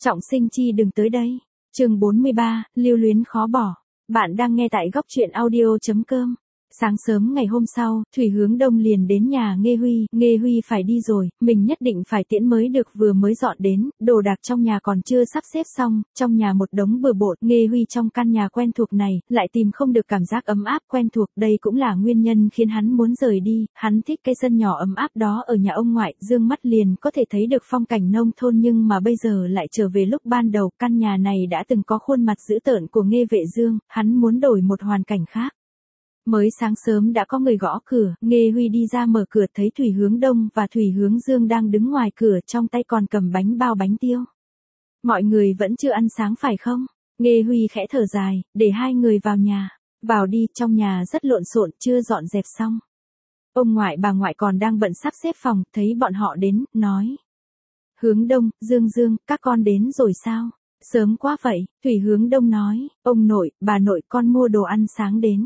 Trọng sinh chi đừng tới đây. Chương 43, lưu luyến khó bỏ. Bạn đang nghe tại góc truyện audio.com. Sáng sớm ngày hôm sau, Thủy Hướng Đông liền đến nhà Nghe Huy phải đi rồi, mình nhất định phải tiễn mới được, vừa mới dọn đến, đồ đạc trong nhà còn chưa sắp xếp xong, trong nhà một đống bừa bộn. Nghe Huy trong căn nhà quen thuộc này, lại tìm không được cảm giác ấm áp quen thuộc, đây cũng là nguyên nhân khiến hắn muốn rời đi. Hắn thích cái sân nhỏ ấm áp đó ở nhà ông ngoại, dương mắt liền có thể thấy được phong cảnh nông thôn, nhưng mà bây giờ lại trở về lúc ban đầu. Căn nhà này đã từng có khuôn mặt dữ tợn của Nghe Vệ Dương, hắn muốn đổi một hoàn cảnh khác. Mới sáng sớm đã có người gõ cửa, Nghe Huy đi ra mở cửa thấy Thủy Hướng Đông và Thủy Hướng Dương đang đứng ngoài cửa, trong tay còn cầm bánh bao bánh tiêu. Mọi người vẫn chưa ăn sáng phải không? Nghe Huy khẽ thở dài, để hai người vào nhà. Vào đi, trong nhà rất lộn xộn, chưa dọn dẹp xong. Ông ngoại bà ngoại còn đang bận sắp xếp phòng, thấy bọn họ đến, nói. Hướng Đông, Dương, các con đến rồi sao? Sớm quá vậy, Thủy Hướng Đông nói, ông nội, bà nội, con mua đồ ăn sáng đến.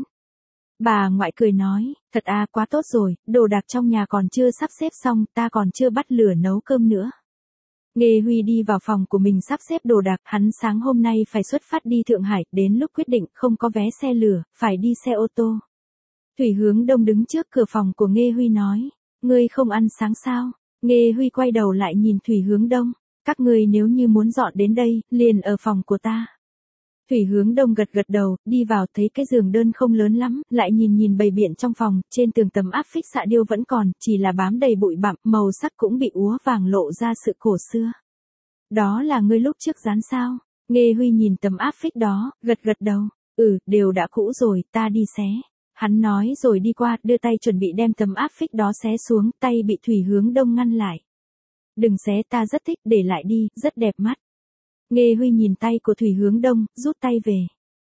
Bà ngoại cười nói, thật à, quá tốt rồi, đồ đạc trong nhà còn chưa sắp xếp xong, ta còn chưa bắt lửa nấu cơm nữa. Nghe Huy đi vào phòng của mình sắp xếp đồ đạc, hắn sáng hôm nay phải xuất phát đi Thượng Hải, đến lúc quyết định không có vé xe lửa, phải đi xe ô tô. Thủy Hướng Đông đứng trước cửa phòng của Nghe Huy nói, ngươi không ăn sáng sao? Nghe Huy quay đầu lại nhìn Thủy Hướng Đông, các ngươi nếu như muốn dọn đến đây, liền ở phòng của ta. Thủy Hướng Đông gật đầu, đi vào thấy cái giường đơn không lớn lắm, lại nhìn bày biện trong phòng, trên tường tấm áp phích xạ điêu vẫn còn, chỉ là bám đầy bụi bặm, màu sắc cũng bị úa vàng, lộ ra sự cổ xưa. Đó là ngươi lúc trước dán sao? Nghe Huy nhìn tấm áp phích đó, gật đầu, đều đã cũ rồi, ta đi xé. Hắn nói rồi đi qua, đưa tay chuẩn bị đem tấm áp phích đó xé xuống, tay bị Thủy Hướng Đông ngăn lại. Đừng xé, ta rất thích, để lại đi, rất đẹp mắt. Nghe Huy nhìn tay của Thủy Hướng Đông, rút tay về.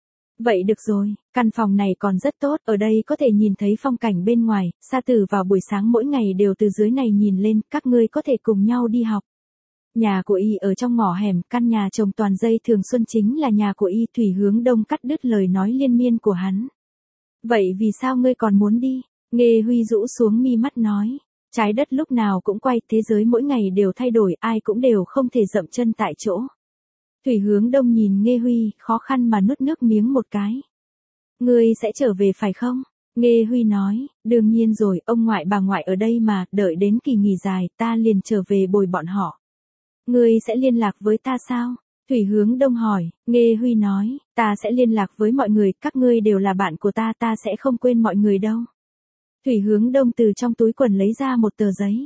Vậy được rồi, căn phòng này còn rất tốt, ở đây có thể nhìn thấy phong cảnh bên ngoài, Sa Tử vào buổi sáng mỗi ngày đều từ dưới này nhìn lên, các ngươi có thể cùng nhau đi học. Nhà của y ở trong ngõ hẻm, căn nhà trồng toàn dây thường xuân chính là nhà của y. Thủy Hướng Đông cắt đứt lời nói liên miên của hắn. Vậy vì sao ngươi còn muốn đi? Nghe Huy rũ xuống mi mắt nói. Trái đất lúc nào cũng quay, thế giới mỗi ngày đều thay đổi, ai cũng đều không thể dậm chân tại chỗ. Thủy Hướng Đông nhìn Nghe Huy, khó khăn mà nuốt nước miếng một cái. Ngươi sẽ trở về phải không? Nghe Huy nói, đương nhiên rồi, ông ngoại bà ngoại ở đây mà, đợi đến kỳ nghỉ dài, ta liền trở về bồi bọn họ. Ngươi sẽ liên lạc với ta sao? Thủy Hướng Đông hỏi. Nghe Huy nói, ta sẽ liên lạc với mọi người, các ngươi đều là bạn của ta, ta sẽ không quên mọi người đâu. Thủy Hướng Đông từ trong túi quần lấy ra một tờ giấy.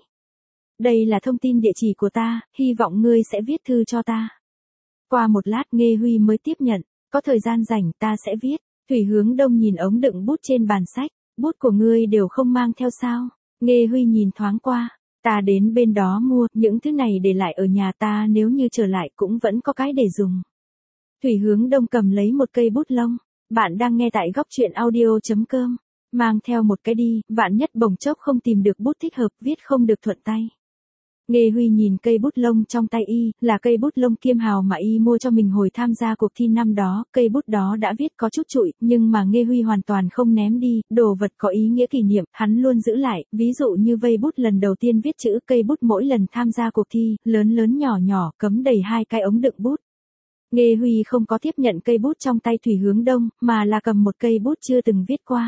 Đây là thông tin địa chỉ của ta, hy vọng ngươi sẽ viết thư cho ta. Qua một lát Nghe Huy mới tiếp nhận, có thời gian rảnh ta sẽ viết. Thủy Hướng Đông nhìn ống đựng bút trên bàn sách, bút của ngươi đều không mang theo sao? Nghe Huy nhìn thoáng qua, ta đến bên đó mua, những thứ này để lại ở nhà ta, nếu như trở lại cũng vẫn có cái để dùng. Thủy Hướng Đông cầm lấy một cây bút lông, bạn đang nghe tại góc truyện audio.com, mang theo một cái đi, vạn nhất bỗng chốc không tìm được bút thích hợp, viết không được thuận tay. Nghe Huy nhìn cây bút lông trong tay y, là cây bút lông Kiêm Hào mà y mua cho mình hồi tham gia cuộc thi năm đó, cây bút đó đã viết có chút trụi, nhưng mà Nghe Huy hoàn toàn không ném đi, đồ vật có ý nghĩa kỷ niệm, hắn luôn giữ lại, ví dụ như vây bút lần đầu tiên viết chữ, cây bút mỗi lần tham gia cuộc thi, lớn nhỏ, cấm đầy 2 cái ống đựng bút. Nghe Huy không có tiếp nhận cây bút trong tay Thủy Hướng Đông, mà là cầm một cây bút chưa từng viết qua.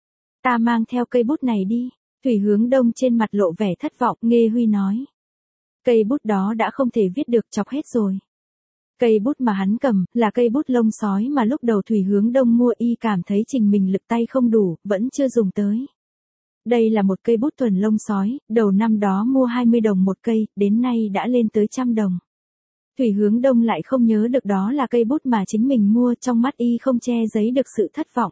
Ta mang theo cây bút này đi. Thủy Hướng Đông trên mặt lộ vẻ thất vọng, Nghe Huy nói. Cây bút đó đã không thể viết được, chọc hết rồi. Cây bút mà hắn cầm, là cây bút lông sói mà lúc đầu Thủy Hướng Đông mua, y cảm thấy trình mình lực tay không đủ, vẫn chưa dùng tới. Đây là một cây bút thuần lông sói, đầu năm đó mua 20 đồng một cây, đến nay đã lên tới 100 đồng. Thủy Hướng Đông lại không nhớ được đó là cây bút mà chính mình mua, trong mắt y không che giấu được sự thất vọng.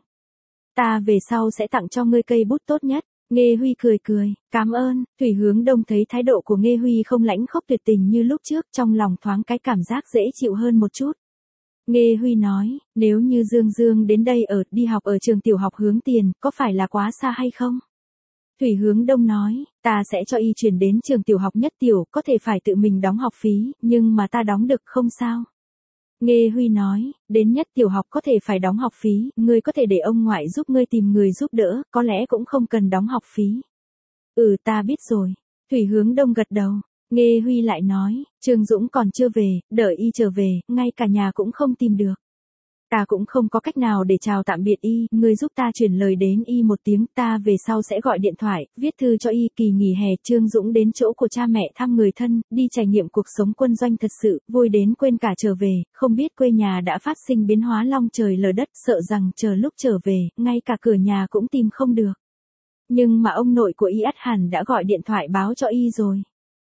Ta về sau sẽ tặng cho ngươi cây bút tốt nhất. Nghe Huy cười, cảm ơn. Thủy Hướng Đông thấy thái độ của Nghe Huy không lãnh khốc tuyệt tình như lúc trước, trong lòng thoáng cái cảm giác dễ chịu hơn một chút. Nghe Huy nói, nếu như Dương đến đây đi học ở trường tiểu học Hướng Tiền, có phải là quá xa hay không? Thủy Hướng Đông nói, ta sẽ cho y chuyển đến trường tiểu học Nhất Tiểu, có thể phải tự mình đóng học phí, nhưng mà ta đóng được không sao? Nghe Huy nói, đến Nhất Tiểu học có thể phải đóng học phí, ngươi có thể để ông ngoại giúp ngươi tìm người giúp đỡ, có lẽ cũng không cần đóng học phí. Ta biết rồi. Thủy Hướng Đông gật đầu. Nghê Huy lại nói, Trương Dũng còn chưa về, đợi y trở về, ngay cả nhà cũng không tìm được. Ta cũng không có cách nào để chào tạm biệt y, ngươi giúp ta chuyển lời đến y một tiếng, ta về sau sẽ gọi điện thoại, viết thư cho y. Kỳ nghỉ hè Trương Dũng đến chỗ của cha mẹ thăm người thân, đi trải nghiệm cuộc sống quân doanh thật sự, vui đến quên cả trở về, không biết quê nhà đã phát sinh biến hóa long trời lở đất, sợ rằng chờ lúc trở về, ngay cả cửa nhà cũng tìm không được. Nhưng mà ông nội của y ắt hẳn đã gọi điện thoại báo cho y rồi.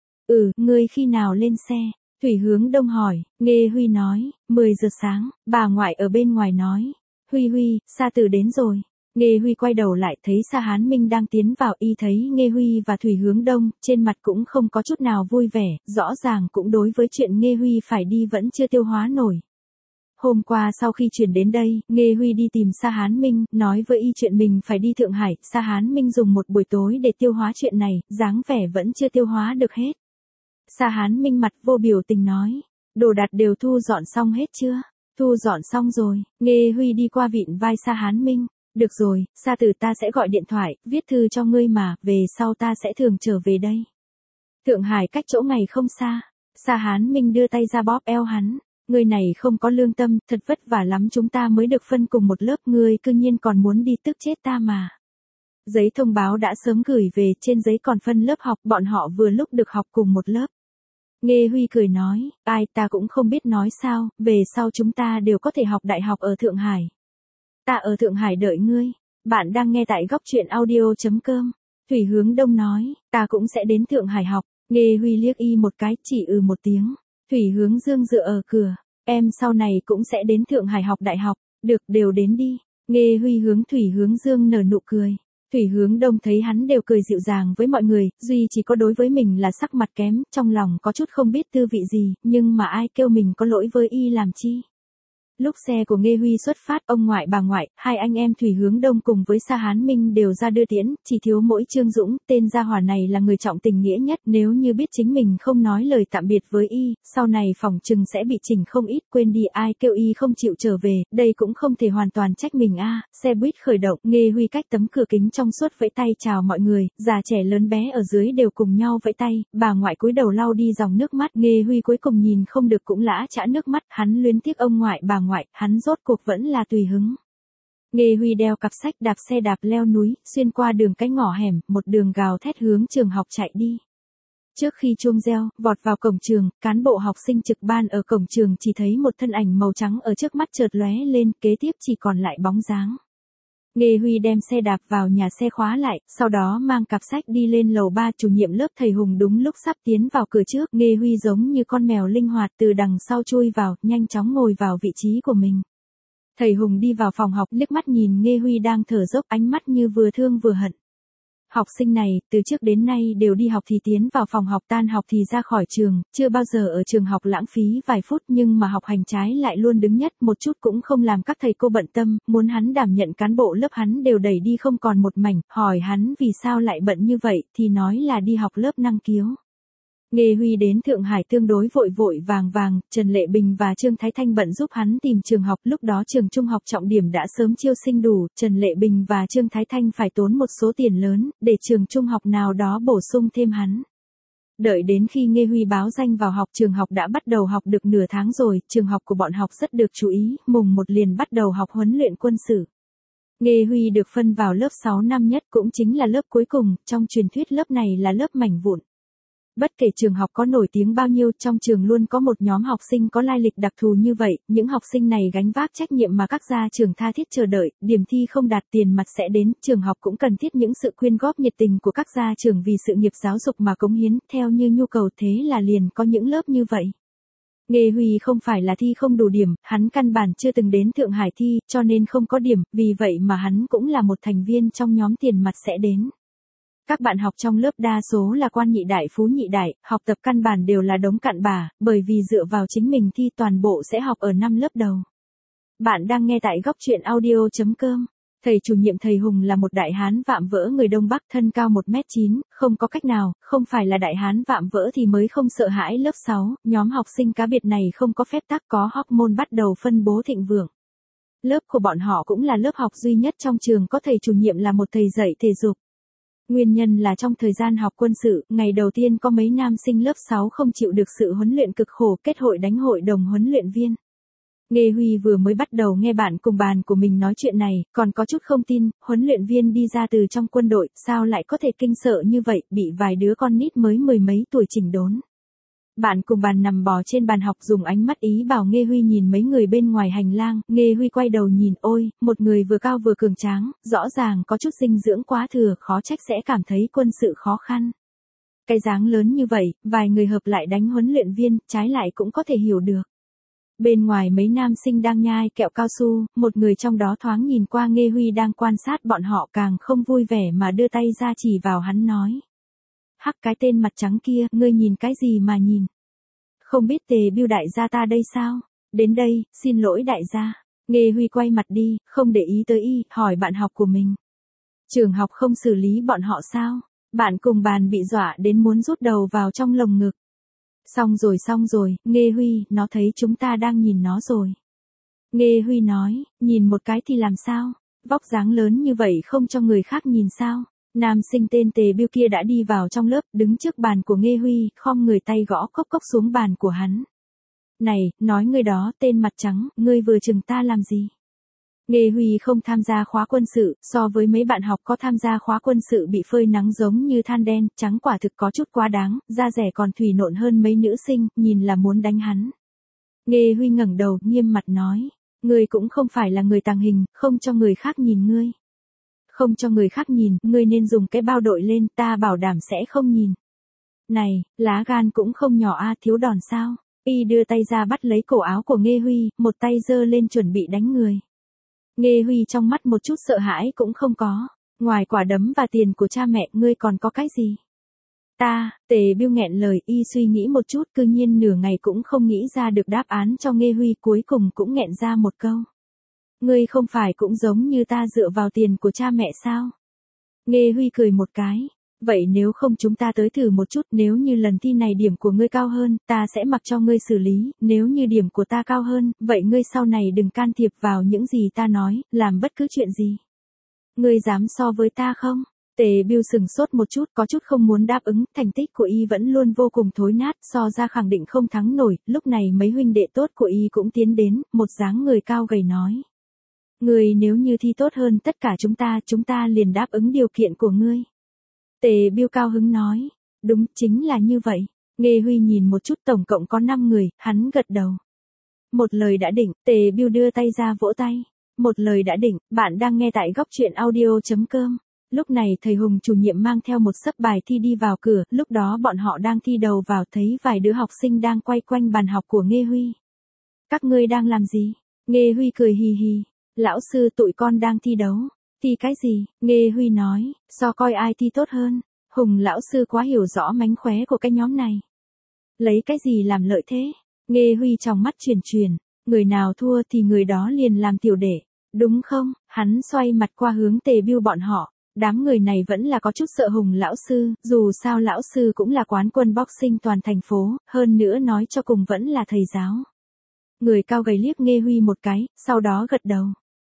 Ngươi khi nào lên xe? Thủy Hướng Đông hỏi. Nghê Huy nói, 10 giờ sáng, bà ngoại ở bên ngoài nói. Huy, Sa Tử đến rồi. Nghê Huy quay đầu lại thấy Sa Hán Minh đang tiến vào, y thấy Nghê Huy và Thủy Hướng Đông, trên mặt cũng không có chút nào vui vẻ, rõ ràng cũng đối với chuyện Nghê Huy phải đi vẫn chưa tiêu hóa nổi. Hôm qua sau khi chuyển đến đây, Nghê Huy đi tìm Sa Hán Minh, nói với y chuyện mình phải đi Thượng Hải, Sa Hán Minh dùng một buổi tối để tiêu hóa chuyện này, dáng vẻ vẫn chưa tiêu hóa được hết. Sa Hán Minh mặt vô biểu tình nói, đồ đạc đều thu dọn xong hết chưa? Thu dọn xong rồi. Nghê Huy đi qua vịn vai Sa Hán Minh, được rồi, Sa Tử ta sẽ gọi điện thoại, viết thư cho ngươi mà, về sau ta sẽ thường trở về đây. Thượng Hải cách chỗ ngày không xa. Sa Hán Minh đưa tay ra bóp eo hắn, ngươi này không có lương tâm, thật vất vả lắm chúng ta mới được phân cùng một lớp, ngươi cư nhiên còn muốn đi tức chết ta mà. Giấy thông báo đã sớm gửi về, trên giấy còn phân lớp học, bọn họ vừa lúc được học cùng một lớp. Nghê Huy cười nói, ai ta cũng không biết nói sao, về sau chúng ta đều có thể học đại học ở Thượng Hải. Ta ở Thượng Hải đợi ngươi. Bạn đang nghe tại góc truyện audio.com. Thủy Hướng Đông nói, ta cũng sẽ đến Thượng Hải học. Nghê Huy liếc y một cái, chỉ một tiếng. Thủy Hướng Dương dựa ở cửa, em sau này cũng sẽ đến Thượng Hải học đại học, được đều đến đi. Nghê Huy hướng Thủy Hướng Dương nở nụ cười. Thủy Hướng Đông thấy hắn đều cười dịu dàng với mọi người, duy chỉ có đối với mình là sắc mặt kém, trong lòng có chút không biết tư vị gì, nhưng mà ai kêu mình có lỗi với y làm chi. Lúc xe của Nghê Huy xuất phát, ông ngoại bà ngoại, hai anh em Thủy Hướng Đông cùng với Sa Hán Minh đều ra đưa tiễn, chỉ thiếu mỗi Trương Dũng, tên gia hỏa này là người trọng tình nghĩa nhất, nếu như biết chính mình không nói lời tạm biệt với y, sau này phỏng chừng sẽ bị chỉnh không ít, quên đi ai kêu y không chịu trở về, đây cũng không thể hoàn toàn trách mình a. Xe buýt khởi động, Nghê Huy cách tấm cửa kính trong suốt vẫy tay chào mọi người, già trẻ lớn bé ở dưới đều cùng nhau vẫy tay, bà ngoại cúi đầu lau đi dòng nước mắt, Nghê Huy cuối cùng nhìn không được cũng lã chã nước mắt, hắn luyến tiếc ông ngoại bà ngoại, hắn rốt cuộc vẫn là tùy hứng. Nghê Huy đeo cặp sách đạp xe đạp leo núi, xuyên qua đường cái ngõ hẻm, một đường gào thét hướng trường học chạy đi. Trước khi chuông reo, vọt vào cổng trường, cán bộ học sinh trực ban ở cổng trường chỉ thấy một thân ảnh màu trắng ở trước mắt chợt lóe lên, kế tiếp chỉ còn lại bóng dáng. Nghê Huy đem xe đạp vào nhà xe khóa lại, sau đó mang cặp sách đi lên lầu 3, chủ nhiệm lớp thầy Hùng đúng lúc sắp tiến vào cửa trước, Nghê Huy giống như con mèo linh hoạt từ đằng sau chui vào, nhanh chóng ngồi vào vị trí của mình. Thầy Hùng đi vào phòng học, liếc mắt nhìn Nghê Huy đang thở dốc, ánh mắt như vừa thương vừa hận. Học sinh này, từ trước đến nay đều đi học thì tiến vào phòng học, tan học thì ra khỏi trường, chưa bao giờ ở trường học lãng phí vài phút, nhưng mà học hành trái lại luôn đứng nhất, một chút cũng không làm các thầy cô bận tâm, muốn hắn đảm nhận cán bộ lớp hắn đều đẩy đi không còn một mảnh, hỏi hắn vì sao lại bận như vậy, thì nói là đi học lớp năng khiếu. Nghê Huy đến Thượng Hải tương đối vội vội vàng, Trần Lệ Bình và Trương Thái Thanh bận giúp hắn tìm trường học, lúc đó trường trung học trọng điểm đã sớm chiêu sinh đủ, Trần Lệ Bình và Trương Thái Thanh phải tốn một số tiền lớn, để trường trung học nào đó bổ sung thêm hắn. Đợi đến khi Nghê Huy báo danh vào học, trường học đã bắt đầu học được nửa tháng rồi, trường học của bọn học rất được chú ý, mùng 1 liền bắt đầu học huấn luyện quân sự. Nghê Huy được phân vào lớp 6 năm nhất, cũng chính là lớp cuối cùng, trong truyền thuyết lớp này là lớp mảnh vụn. Bất kể trường học có nổi tiếng bao nhiêu, trong trường luôn có một nhóm học sinh có lai lịch đặc thù như vậy, những học sinh này gánh vác trách nhiệm mà các gia trường tha thiết chờ đợi, điểm thi không đạt tiền mặt sẽ đến, trường học cũng cần thiết những sự quyên góp nhiệt tình của các gia trường vì sự nghiệp giáo dục mà cống hiến, theo như nhu cầu, thế là liền có những lớp như vậy. Nghê Huy không phải là thi không đủ điểm, hắn căn bản chưa từng đến Thượng Hải thi, cho nên không có điểm, vì vậy mà hắn cũng là một thành viên trong nhóm tiền mặt sẽ đến. Các bạn học trong lớp đa số là quan nhị đại phú nhị đại, học tập căn bản đều là đống cặn bã, bởi vì dựa vào chính mình thi toàn bộ sẽ học ở 5 lớp đầu. Bạn đang nghe tại góc truyện audio.com. Thầy chủ nhiệm thầy Hùng là một đại hán vạm vỡ người Đông Bắc, thân cao 1m9, không có cách nào, không phải là đại hán vạm vỡ thì mới không sợ hãi. Lớp 6, nhóm học sinh cá biệt này không có phép tắc, có hormone bắt đầu phân bố thịnh vượng. Lớp của bọn họ cũng là lớp học duy nhất trong trường có thầy chủ nhiệm là một thầy dạy thể dục. Nguyên nhân là trong thời gian học quân sự, ngày đầu tiên có mấy nam sinh lớp 6 không chịu được sự huấn luyện cực khổ, kết hội đánh hội đồng huấn luyện viên. Nghê Huy vừa mới bắt đầu nghe bạn cùng bàn của mình nói chuyện này, còn có chút không tin, huấn luyện viên đi ra từ trong quân đội, sao lại có thể kinh sợ như vậy, bị vài đứa con nít mới mười mấy tuổi chỉnh đốn. Bạn cùng bàn nằm bò trên bàn học dùng ánh mắt ý bảo Nghê Huy nhìn mấy người bên ngoài hành lang, Nghê Huy quay đầu nhìn, ôi, một người vừa cao vừa cường tráng, rõ ràng có chút dinh dưỡng quá thừa, khó trách sẽ cảm thấy quân sự khó khăn. Cái dáng lớn như vậy, vài người hợp lại đánh huấn luyện viên, trái lại cũng có thể hiểu được. Bên ngoài mấy nam sinh đang nhai kẹo cao su, một người trong đó thoáng nhìn qua Nghê Huy đang quan sát bọn họ càng không vui vẻ mà đưa tay ra chỉ vào hắn nói. Hắc cái tên mặt trắng kia, ngươi nhìn cái gì mà nhìn? Không biết Tề Bưu đại gia ta đây sao? Đến đây, xin lỗi đại gia. Nghê Huy quay mặt đi, không để ý tới y, hỏi bạn học của mình. Trường học không xử lý bọn họ sao? Bạn cùng bàn bị dọa đến muốn rút đầu vào trong lồng ngực. Xong rồi, Nghê Huy, nó thấy chúng ta đang nhìn nó rồi. Nghê Huy nói, nhìn một cái thì làm sao? Vóc dáng lớn như vậy không cho người khác nhìn sao? Nam sinh tên Tề Bưu kia đã đi vào trong lớp, đứng trước bàn của Nghê Huy, khom người tay gõ cốc cốc xuống bàn của hắn. Này, nói ngươi đó, tên mặt trắng, ngươi vừa chừng ta làm gì? Nghê Huy không tham gia khóa quân sự, so với mấy bạn học có tham gia khóa quân sự bị phơi nắng giống như than đen, trắng quả thực có chút quá đáng, da rẻ còn thủy nộn hơn mấy nữ sinh, nhìn là muốn đánh hắn. Nghê Huy ngẩng đầu, nghiêm mặt nói, ngươi cũng không phải là người tàng hình, không cho người khác nhìn ngươi. Không cho người khác nhìn, ngươi nên dùng cái bao đội lên, ta bảo đảm sẽ không nhìn. Này, lá gan cũng không nhỏ a, thiếu đòn sao? Y đưa tay ra bắt lấy cổ áo của Nghê Huy, một tay giơ lên chuẩn bị đánh người. Nghê Huy trong mắt một chút sợ hãi cũng không có, ngoài quả đấm và tiền của cha mẹ, ngươi còn có cái gì? Tề Bưu nghẹn lời, y suy nghĩ một chút, cư nhiên nửa ngày cũng không nghĩ ra được đáp án cho Nghê Huy, cuối cùng cũng nghẹn ra một câu. Ngươi không phải cũng giống như ta dựa vào tiền của cha mẹ sao? Nghê Huy cười một cái. Vậy nếu không chúng ta tới thử một chút, nếu như lần thi này điểm của ngươi cao hơn, ta sẽ mặc cho ngươi xử lý, nếu như điểm của ta cao hơn, vậy ngươi sau này đừng can thiệp vào những gì ta nói, làm bất cứ chuyện gì. Ngươi dám so với ta không? Tề Bưu sừng sốt một chút, có chút không muốn đáp ứng, thành tích của y vẫn luôn vô cùng thối nát, so ra khẳng định không thắng nổi, lúc này mấy huynh đệ tốt của y cũng tiến đến, một dáng người cao gầy nói. Ngươi nếu như thi tốt hơn tất cả chúng ta liền đáp ứng điều kiện của ngươi. Tề Bưu cao hứng nói, đúng chính là như vậy. Nghê Huy nhìn một chút, tổng cộng có 5 người, hắn gật đầu. Một lời đã định, Tề Bưu đưa tay ra vỗ tay. Một lời đã định, bạn đang nghe tại góc truyện audio.com. Lúc này thầy Hùng chủ nhiệm mang theo một xấp bài thi đi vào cửa, lúc đó bọn họ đang thi đầu vào, thấy vài đứa học sinh đang quay quanh bàn học của Nghê Huy. Các ngươi đang làm gì? Nghê Huy cười hì hì. Lão sư, tụi con đang thi đấu. Thi cái gì? Nghê Huy nói, so coi ai thi tốt hơn. Hùng lão sư quá hiểu rõ mánh khóe của cái nhóm này. Lấy cái gì làm lợi thế? Nghê Huy trong mắt chuyển, người nào thua thì người đó liền làm tiểu đệ, đúng không? Hắn xoay mặt qua hướng Tề Bưu bọn họ. Đám người này vẫn là có chút sợ Hùng lão sư, dù sao lão sư cũng là quán quân boxing toàn thành phố, hơn nữa nói cho cùng vẫn là thầy giáo. Người cao gầy liếc Nghê Huy một cái, sau đó gật đầu.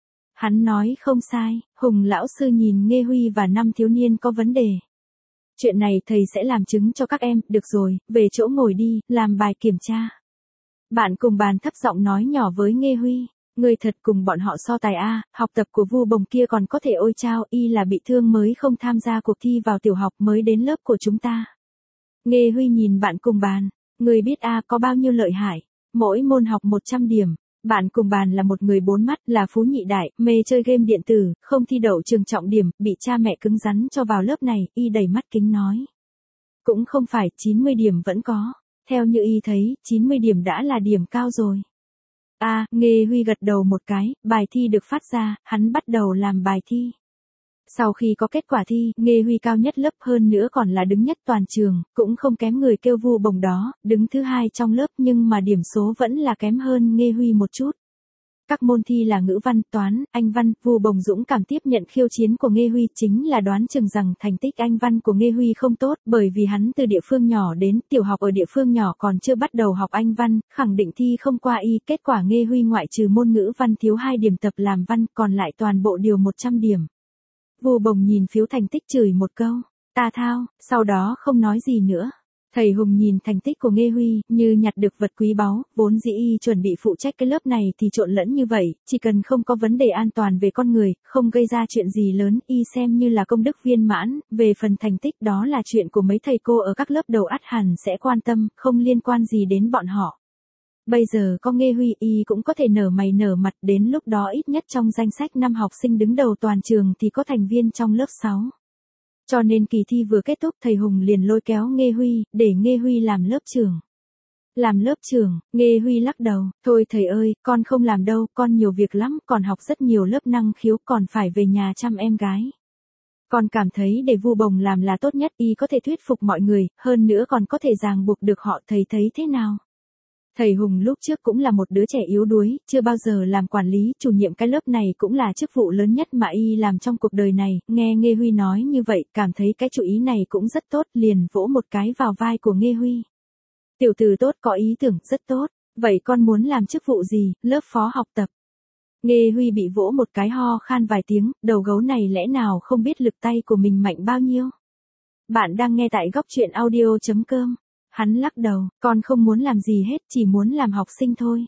Hắn nói không sai, Hùng lão sư nhìn Nghê Huy và 5 thiếu niên có vấn đề. Chuyện này thầy sẽ làm chứng cho các em, được rồi, về chỗ ngồi đi, làm bài kiểm tra. Bạn cùng bàn thấp giọng nói nhỏ với Nghê Huy, người thật cùng bọn họ so tài a, học tập của Vu Bồng kia còn có thể ôi chao, y là bị thương mới không tham gia cuộc thi vào tiểu học mới đến lớp của chúng ta. Nghê Huy nhìn bạn cùng bàn, người biết a có bao nhiêu lợi hại, mỗi môn học 100 điểm. Bạn cùng bàn là một người 4 mắt, là phú nhị đại, mê chơi game điện tử, không thi đậu trường trọng điểm, bị cha mẹ cứng rắn cho vào lớp này, y đầy mắt kính nói. Cũng không phải, 90 điểm vẫn có. Theo như y thấy, 90 điểm đã là điểm cao rồi. Nghê Huy gật đầu một cái, bài thi được phát ra, hắn bắt đầu làm bài thi. Sau khi có kết quả thi, Nghê Huy cao nhất lớp, hơn nữa còn là đứng nhất toàn trường, cũng không kém người kêu Vu Bồng đó, đứng thứ 2 trong lớp, nhưng mà điểm số vẫn là kém hơn Nghê Huy một chút. Các môn thi là ngữ văn, toán, anh văn, Vu Bồng dũng cảm tiếp nhận khiêu chiến của Nghê Huy, chính là đoán chừng rằng thành tích anh văn của Nghê Huy không tốt, bởi vì hắn từ địa phương nhỏ đến, tiểu học ở địa phương nhỏ còn chưa bắt đầu học anh văn, khẳng định thi không qua y, kết quả Nghê Huy ngoại trừ môn ngữ văn thiếu 2 điểm tập làm văn, còn lại toàn bộ điều 100 điểm. Vu Bồng nhìn phiếu thành tích chửi một câu, ta thao, sau đó không nói gì nữa. Thầy Hùng nhìn thành tích của Nghê Huy, như nhặt được vật quý báu, vốn dĩ y chuẩn bị phụ trách cái lớp này thì trộn lẫn như vậy, chỉ cần không có vấn đề an toàn về con người, không gây ra chuyện gì lớn, y xem như là công đức viên mãn, về phần thành tích đó là chuyện của mấy thầy cô ở các lớp đầu ắt hẳn sẽ quan tâm, không liên quan gì đến bọn họ. Bây giờ có Nghê Huy y cũng có thể nở mày nở mặt, đến lúc đó ít nhất trong danh sách 5 học sinh đứng đầu toàn trường thì có thành viên trong lớp 6. Cho nên kỳ thi vừa kết thúc thầy Hùng liền lôi kéo Nghê Huy, để Nghê Huy làm lớp trưởng. Làm lớp trưởng, Nghê Huy lắc đầu, thôi thầy ơi, con không làm đâu, con nhiều việc lắm, còn học rất nhiều lớp năng khiếu, còn phải về nhà chăm em gái. Con cảm thấy để Vu Bồng làm là tốt nhất, y có thể thuyết phục mọi người, hơn nữa còn có thể ràng buộc được họ, thầy thấy thế nào? Thầy Hùng lúc trước cũng là một đứa trẻ yếu đuối, chưa bao giờ làm quản lý, chủ nhiệm cái lớp này cũng là chức vụ lớn nhất mà y làm trong cuộc đời này, nghe Nghê Huy nói như vậy, cảm thấy cái chủ ý này cũng rất tốt, liền vỗ một cái vào vai của Nghê Huy. Tiểu tử tốt, có ý tưởng, rất tốt, vậy con muốn làm chức vụ gì, lớp phó học tập. Nghê Huy bị vỗ một cái ho khan vài tiếng, đầu gấu này lẽ nào không biết lực tay của mình mạnh bao nhiêu. Bạn đang nghe tại góc truyện audio.com. Hắn lắc đầu, con không muốn làm gì hết, chỉ muốn làm học sinh thôi.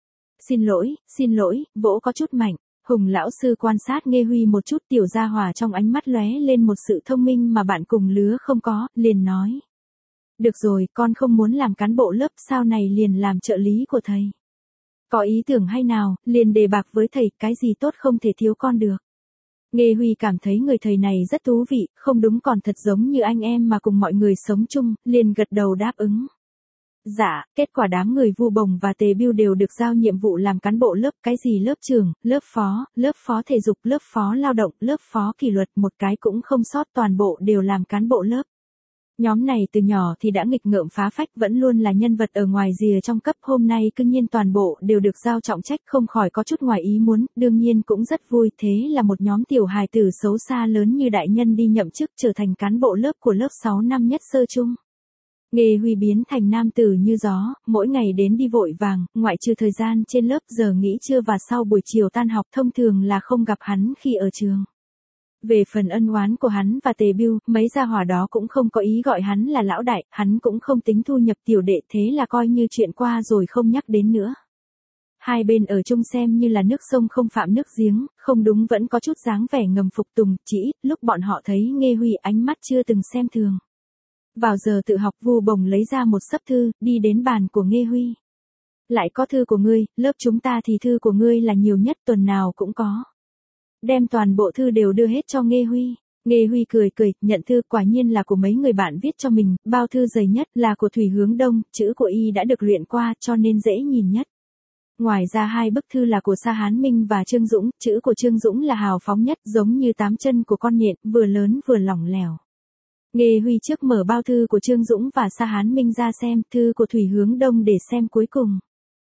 Xin lỗi, vỗ có chút mạnh. Hùng lão sư quan sát Nghê Huy một chút, tiểu gia hỏa trong ánh mắt lóe lên một sự thông minh mà bạn cùng lứa không có, liền nói. Được rồi, con không muốn làm cán bộ lớp, sau này liền làm trợ lý của thầy. Có ý tưởng hay nào, liền đề bạc với thầy, cái gì tốt không thể thiếu con được. Nghê Huy cảm thấy người thầy này rất thú vị, không đúng còn thật giống như anh em mà cùng mọi người sống chung, liền gật đầu đáp ứng. Dạ, kết quả đám người Vu Bồng và Tề Bưu đều được giao nhiệm vụ làm cán bộ lớp, cái gì lớp trưởng, lớp phó thể dục, lớp phó lao động, lớp phó kỷ luật, một cái cũng không sót, toàn bộ đều làm cán bộ lớp. Nhóm này từ nhỏ thì đã nghịch ngợm phá phách, vẫn luôn là nhân vật ở ngoài rìa trong cấp, hôm nay cương nhiên toàn bộ đều được giao trọng trách, không khỏi có chút ngoài ý muốn, đương nhiên cũng rất vui, thế là một nhóm tiểu hài tử xấu xa lớn như đại nhân đi nhậm chức trở thành cán bộ lớp của lớp 6 năm nhất sơ chung. Nghê Huy biến thành nam tử như gió, mỗi ngày đến đi vội vàng, ngoại trừ thời gian trên lớp, giờ nghỉ trưa và sau buổi chiều tan học thông thường là không gặp hắn khi ở trường. Về phần ân oán của hắn và Tề Bưu, mấy gia hỏa đó cũng không có ý gọi hắn là lão đại, hắn cũng không tính thu nhập tiểu đệ, thế là coi như chuyện qua rồi không nhắc đến nữa. Hai bên ở chung xem như là nước sông không phạm nước giếng, không đúng vẫn có chút dáng vẻ ngầm phục tùng, chỉ ít lúc bọn họ thấy Nghê Huy ánh mắt chưa từng xem thường. Vào giờ tự học, Vu Bồng lấy ra một xấp thư, đi đến bàn của Nghê Huy. Lại có thư của ngươi, lớp chúng ta thì thư của ngươi là nhiều nhất, tuần nào cũng có. Đem toàn bộ thư đều đưa hết cho Nghê Huy. Nghê Huy cười, nhận thư, quả nhiên là của mấy người bạn viết cho mình, bao thư dày nhất là của Thủy Hướng Đông, chữ của y đã được luyện qua cho nên dễ nhìn nhất. Ngoài ra 2 bức thư là của Sa Hán Minh và Trương Dũng, chữ của Trương Dũng là hào phóng nhất, giống như 8 chân của con nhện, vừa lớn vừa lỏng lẻo. Nghê Huy trước mở bao thư của Trương Dũng và Sa Hán Minh ra xem, thư của Thủy Hướng Đông để xem cuối cùng.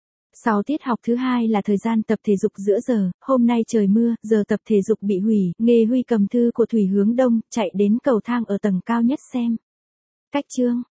Sau tiết học thứ 2 là thời gian tập thể dục giữa giờ, hôm nay trời mưa, giờ tập thể dục bị hủy, Nghê Huy cầm thư của Thủy Hướng Đông, chạy đến cầu thang ở tầng cao nhất xem. Cách chương.